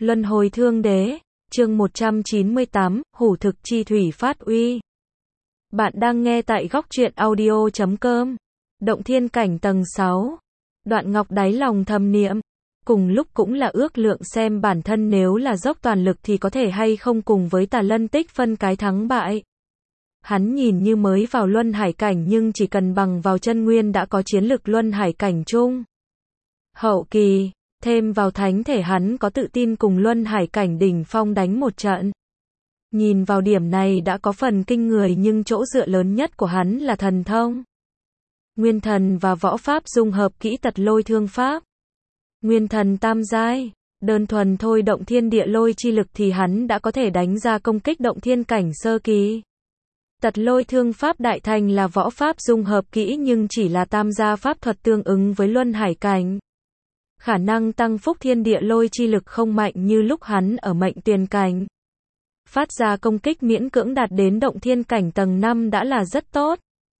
Luân hồi thương đế, chương 198, hủ thực chi thủy phát uy. Bạn đang nghe tại góc truyện audio.com. Động thiên cảnh tầng 6. Đoạn Ngọc đáy lòng thầm niệm, cùng lúc cũng là ước lượng xem bản thân nếu là dốc toàn lực thì có thể hay không cùng với Tà Lân Tích phân cái thắng bại. Hắn nhìn như mới vào luân hải cảnh nhưng chỉ cần bằng vào chân nguyên đã có chiến lực luân hải cảnh chung hậu kỳ, thêm vào thánh thể hắn có tự tin cùng luân hải cảnh đỉnh phong đánh một trận. Nhìn vào điểm này đã có phần kinh người nhưng chỗ dựa lớn nhất của hắn là thần thông. Nguyên thần và võ pháp dung hợp kỹ tật lôi thương pháp. Nguyên thần tam giai, đơn thuần thôi động thiên địa lôi chi lực thì hắn đã có thể đánh ra công kích động thiên cảnh sơ kỳ. Tật lôi thương pháp đại thành là võ pháp dung hợp kỹ nhưng chỉ là tam gia pháp thuật tương ứng với luân hải cảnh. Khả năng tăng phúc thiên địa lôi chi lực không mạnh như lúc hắn ở mệnh tuyền cảnh. Phát ra công kích miễn cưỡng đạt đến động thiên cảnh tầng 5 đã là rất tốt.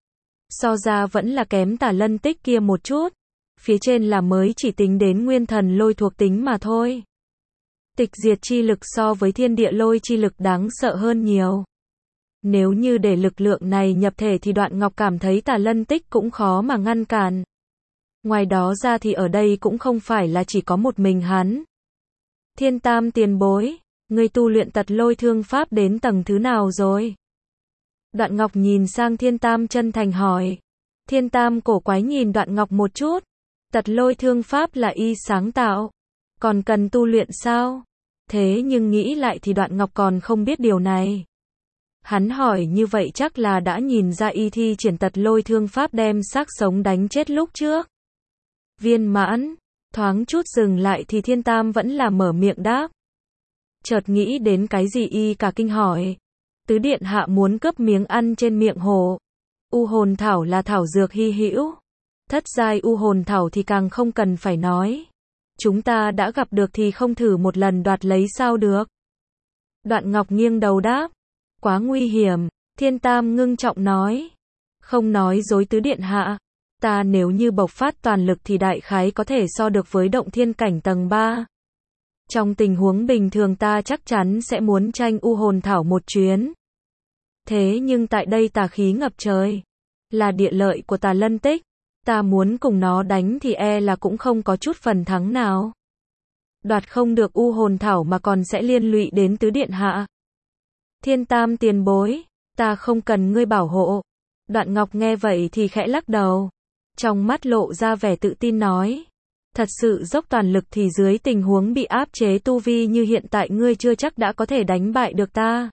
So ra vẫn là kém Tà Lân Tích kia một chút. Phía trên là mới chỉ tính đến nguyên thần lôi thuộc tính mà thôi. Tịch diệt chi lực so với thiên địa lôi chi lực đáng sợ hơn nhiều. Nếu như để lực lượng này nhập thể thì Đoạn Ngọc cảm thấy Tà Lân Tích cũng khó mà ngăn cản. Ngoài đó ra thì ở đây cũng không phải là chỉ có một mình hắn. Thiên Tam tiền bối, ngươi tu luyện tật lôi thương pháp đến tầng thứ nào rồi? Đoạn Ngọc nhìn sang Thiên Tam chân thành hỏi. Thiên Tam cổ quái nhìn Đoạn Ngọc một chút. Tật lôi thương pháp là y sáng tạo. Còn cần tu luyện sao? Thế nhưng nghĩ lại thì Đoạn Ngọc còn không biết điều này. Hắn hỏi như vậy chắc là đã nhìn ra y thi triển tật lôi thương pháp đem xác sống đánh chết lúc trước. Viên mãn, thoáng chút dừng lại thì Thiên Tam vẫn là mở miệng đáp. Chợt nghĩ đến cái gì y cả kinh hỏi. Tứ điện hạ muốn cướp miếng ăn trên miệng hồ. U hồn thảo là thảo dược hy hữu. Thất giai u hồn thảo thì càng không cần phải nói. Chúng ta đã gặp được thì không thử một lần đoạt lấy sao được. Đoạn Ngọc nghiêng đầu đáp. Quá nguy hiểm, Thiên Tam ngưng trọng nói. Không nói dối tứ điện hạ. Ta nếu như bộc phát toàn lực thì đại khái có thể so được với động thiên cảnh tầng 3. Trong tình huống bình thường ta chắc chắn sẽ muốn tranh u hồn thảo một chuyến. Thế nhưng tại đây tà khí ngập trời. Là địa lợi của Tà Lân Tích. Ta muốn cùng nó đánh thì e là cũng không có chút phần thắng nào. Đoạt không được u hồn thảo mà còn sẽ liên lụy đến tứ điện hạ. Thiên Tam tiền bối, ta không cần ngươi bảo hộ. Đoạn Ngọc nghe vậy thì khẽ lắc đầu. Trong mắt lộ ra vẻ tự tin nói. Thật sự dốc toàn lực thì dưới tình huống bị áp chế tu vi như hiện tại ngươi chưa chắc đã có thể đánh bại được ta.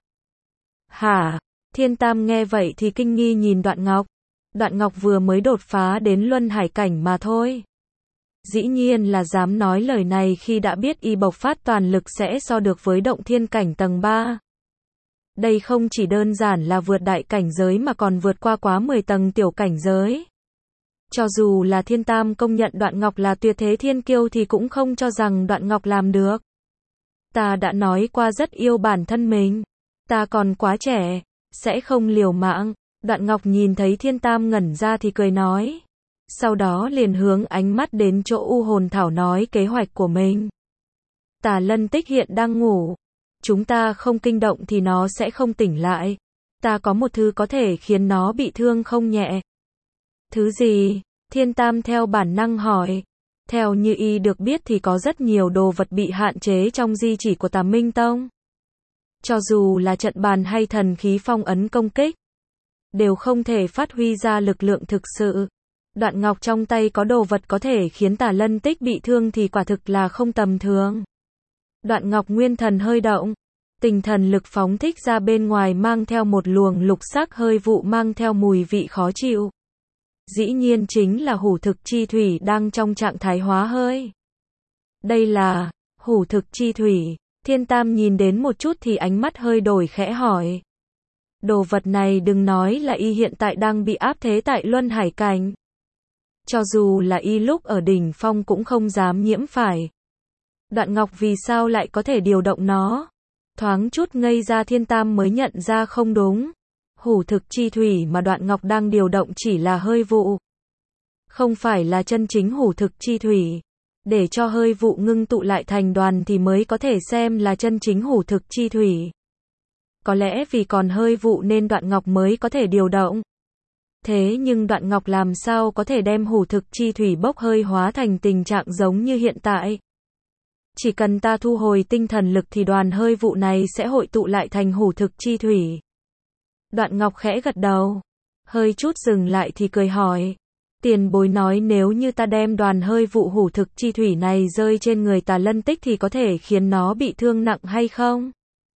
Hả? Thiên Tam nghe vậy thì kinh nghi nhìn Đoạn Ngọc. Đoạn Ngọc vừa mới đột phá đến luân hải cảnh mà thôi. Dĩ nhiên là dám nói lời này khi đã biết y bộc phát toàn lực sẽ so được với động thiên cảnh tầng 3. Đây không chỉ đơn giản là vượt đại cảnh giới mà còn vượt qua quá 10 tầng tiểu cảnh giới. Cho dù là Thiên Tam công nhận Đoạn Ngọc là tuyệt thế thiên kiêu thì cũng không cho rằng Đoạn Ngọc làm được. Ta đã nói qua rất yêu bản thân mình. Ta còn quá trẻ, sẽ không liều mạng. Đoạn Ngọc nhìn thấy Thiên Tam ngẩn ra thì cười nói. Sau đó liền hướng ánh mắt đến chỗ u hồn thảo nói kế hoạch của mình. Tà Lân Tích hiện đang ngủ. Chúng ta không kinh động thì nó sẽ không tỉnh lại. Ta có một thứ có thể khiến nó bị thương không nhẹ. Thứ gì? Thiên Tam theo bản năng hỏi. Theo như y được biết thì có rất nhiều đồ vật bị hạn chế trong di chỉ của Tà Minh Tông. Cho dù là trận bàn hay thần khí phong ấn công kích, đều không thể phát huy ra lực lượng thực sự. Đoạn Ngọc trong tay có đồ vật có thể khiến Tà Lân Tích bị thương thì quả thực là không tầm thường. Đoạn Ngọc nguyên thần hơi động, tinh thần lực phóng thích ra bên ngoài mang theo một luồng lục sắc hơi vụ mang theo mùi vị khó chịu. Dĩ nhiên chính là hủ thực chi thủy đang trong trạng thái hóa hơi. Đây là hủ thực chi thủy. Thiên Tam nhìn đến một chút thì ánh mắt hơi đổi khẽ hỏi. Đồ vật này đừng nói là y hiện tại đang bị áp thế tại luân hải cảnh. Cho dù là y lúc ở đỉnh phong cũng không dám nhiễm phải. Đoạn Ngọc vì sao lại có thể điều động nó? Thoáng chút ngây ra Thiên Tam mới nhận ra không đúng. Hủ thực chi thủy mà Đoạn Ngọc đang điều động chỉ là hơi vụ. Không phải là chân chính hủ thực chi thủy. Để cho hơi vụ ngưng tụ lại thành đoàn thì mới có thể xem là chân chính hủ thực chi thủy. Có lẽ vì còn hơi vụ nên Đoạn Ngọc mới có thể điều động. Thế nhưng Đoạn Ngọc làm sao có thể đem hủ thực chi thủy bốc hơi hóa thành tình trạng giống như hiện tại? Chỉ cần ta thu hồi tinh thần lực thì đoàn hơi vụ này sẽ hội tụ lại thành hủ thực chi thủy. Đoạn Ngọc khẽ gật đầu. Hơi chút dừng lại thì cười hỏi. Tiền bối nói nếu như ta đem đoàn hơi vụ hủ thực chi thủy này rơi trên người Tà Lân Tích thì có thể khiến nó bị thương nặng hay không?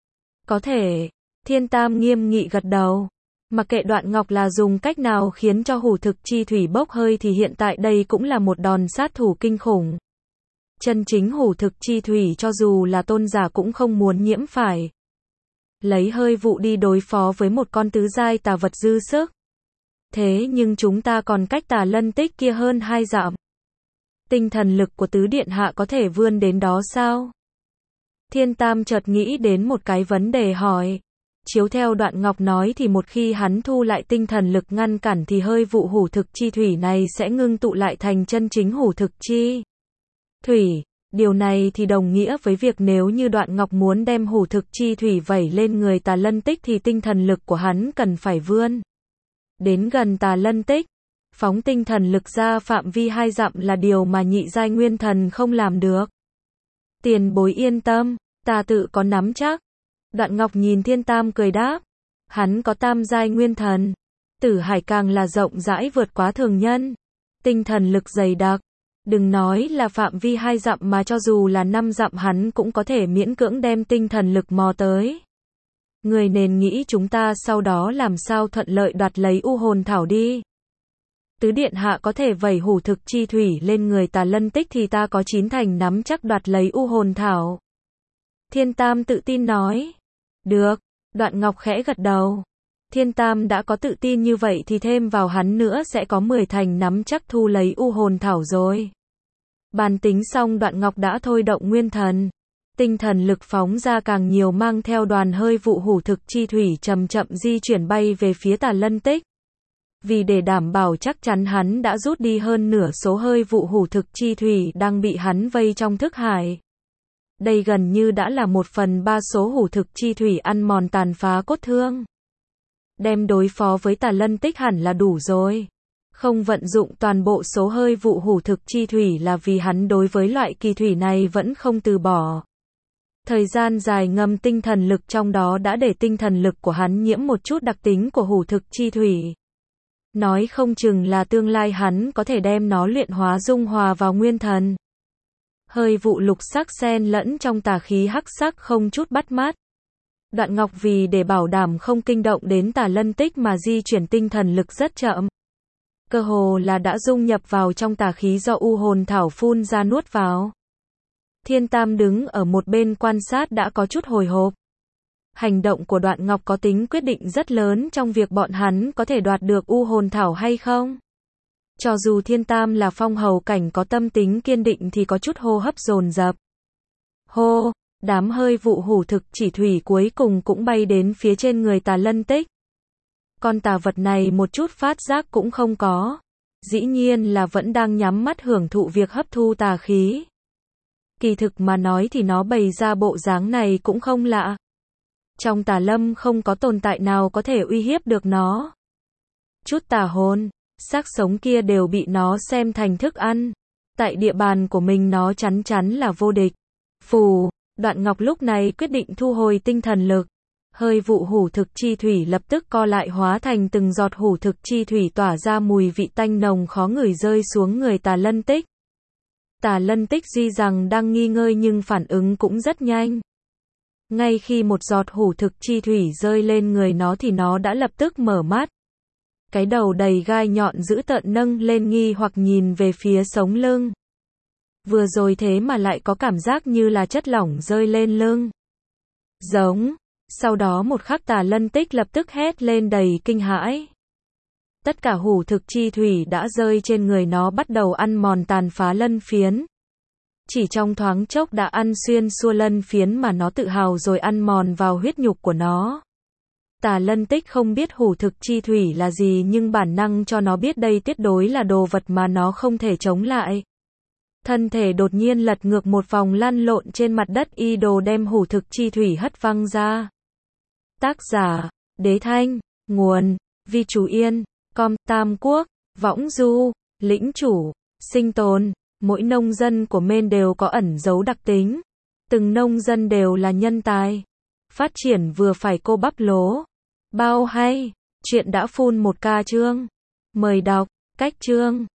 Có thể. Thiên Tam nghiêm nghị gật đầu. Mặc kệ Đoạn Ngọc là dùng cách nào khiến cho hủ thực chi thủy bốc hơi thì hiện tại đây cũng là một đòn sát thủ kinh khủng. Chân chính hủ thực chi thủy cho dù là tôn giả cũng không muốn nhiễm phải. Lấy hơi vụ đi đối phó với một con tứ giai tà vật dư sức. Thế nhưng chúng ta còn cách Tà Lân Tích kia hơn 2 dặm. Tinh thần lực của tứ điện hạ có thể vươn đến đó sao? Thiên Tam chợt nghĩ đến một cái vấn đề hỏi. Chiếu theo Đoạn Ngọc nói thì một khi hắn thu lại tinh thần lực ngăn cản thì hơi vụ hủ thực chi thủy này sẽ ngưng tụ lại thành chân chính hủ thực chi thủy. Điều này thì đồng nghĩa với việc nếu như Đoạn Ngọc muốn đem hủ thực chi thủy vẩy lên người Tà Lân Tích thì tinh thần lực của hắn cần phải vươn đến gần Tà Lân Tích. Phóng tinh thần lực ra phạm vi 2 dặm là điều mà nhị giai nguyên thần không làm được. Tiền bối yên tâm, ta tự có nắm chắc. Đoạn Ngọc nhìn Thiên Tam cười đáp. Hắn có tam giai nguyên thần. Tử hải càng là rộng rãi vượt quá thường nhân. Tinh thần lực dày đặc. Đừng nói là phạm vi 2 dặm mà cho dù là 5 dặm hắn cũng có thể miễn cưỡng đem tinh thần lực mò tới. Người nên nghĩ chúng ta sau đó làm sao thuận lợi đoạt lấy u hồn thảo đi. Tứ điện hạ có thể vẩy hủ thực chi thủy lên người Tà Lân Tích thì ta có 9 thành nắm chắc đoạt lấy u hồn thảo. Thiên Tam tự tin nói. Được, Đoạn Ngọc khẽ gật đầu. Thiên Tam đã có tự tin như vậy thì thêm vào hắn nữa sẽ có 10 thành nắm chắc thu lấy u hồn thảo rồi. Bàn tính xong Đoạn Ngọc đã thôi động nguyên thần. Tinh thần lực phóng ra càng nhiều mang theo đoàn hơi vụ hủ thực chi thủy chậm chậm di chuyển bay về phía Tà Lân Tích. Vì để đảm bảo chắc chắn hắn đã rút đi hơn nửa số hơi vụ hủ thực chi thủy đang bị hắn vây trong thức hải. Đây gần như đã là 1/3 số hủ thực chi thủy ăn mòn tàn phá cốt thương. Đem đối phó với Tà Lân Tích hẳn là đủ rồi. Không vận dụng toàn bộ số hơi vụ hủ thực chi thủy là vì hắn đối với loại kỳ thủy này vẫn không từ bỏ. Thời gian dài ngâm tinh thần lực trong đó đã để tinh thần lực của hắn nhiễm một chút đặc tính của hủ thực chi thủy. Nói không chừng là tương lai hắn có thể đem nó luyện hóa dung hòa vào nguyên thần. Hơi vụ lục sắc xen lẫn trong tà khí hắc sắc không chút bắt mắt. Đoạn Ngọc vì để bảo đảm không kinh động đến Tà Lân Tích mà di chuyển tinh thần lực rất chậm. Cơ hồ là đã dung nhập vào trong tà khí do u hồn thảo phun ra nuốt vào. Thiên Tam đứng ở một bên quan sát đã có chút hồi hộp. Hành động của Đoạn Ngọc có tính quyết định rất lớn trong việc bọn hắn có thể đoạt được u hồn thảo hay không. Cho dù Thiên Tam là phong hầu cảnh có tâm tính kiên định thì có chút hô hấp dồn dập. Hô, đám hơi vụ hủ thực chỉ thủy cuối cùng cũng bay đến phía trên người Tà Lân Tích. Con tà vật này một chút phát giác cũng không có. Dĩ nhiên là vẫn đang nhắm mắt hưởng thụ việc hấp thu tà khí. Kỳ thực mà nói thì nó bày ra bộ dáng này cũng không lạ. Trong tà lâm không có tồn tại nào có thể uy hiếp được nó. Chút tà hồn, xác sống kia đều bị nó xem thành thức ăn. Tại địa bàn của mình nó chắn chắn là vô địch. Phù, Đoạn Ngọc lúc này quyết định thu hồi tinh thần lực. Hơi vụ hủ thực chi thủy lập tức co lại hóa thành từng giọt hủ thực chi thủy tỏa ra mùi vị tanh nồng khó ngửi rơi xuống người Tà Lân Tích. Tà Lân Tích tuy rằng đang nghi ngơi nhưng phản ứng cũng rất nhanh. Ngay khi một giọt hủ thực chi thủy rơi lên người nó thì nó đã lập tức mở mắt. Cái đầu đầy gai nhọn dữ tợn nâng lên nghi hoặc nhìn về phía sống lưng. Vừa rồi thế mà lại có cảm giác như là chất lỏng rơi lên lưng. Giống. Sau đó một khắc Tà Lân Tích lập tức hét lên đầy kinh hãi. Tất cả hủ thực chi thủy đã rơi trên người nó bắt đầu ăn mòn tàn phá lân phiến. Chỉ trong thoáng chốc đã ăn xuyên xua lân phiến mà nó tự hào rồi ăn mòn vào huyết nhục của nó. Tà Lân Tích không biết hủ thực chi thủy là gì nhưng bản năng cho nó biết đây tuyệt đối là đồ vật mà nó không thể chống lại. Thân thể đột nhiên lật ngược một vòng lăn lộn trên mặt đất y đồ đem hủ thực chi thủy hất văng ra. Tác giả, Đế Thanh, nguồn, Vi Chú Yên, com, Tam Quốc, Võng Du, lĩnh chủ, sinh tồn. Mỗi nông dân của Maine đều có ẩn dấu đặc tính. Từng nông dân đều là nhân tài. Phát triển vừa phải cô bắp lố. Bao hay, chuyện đã full 1K chương. Mời đọc, cách chương.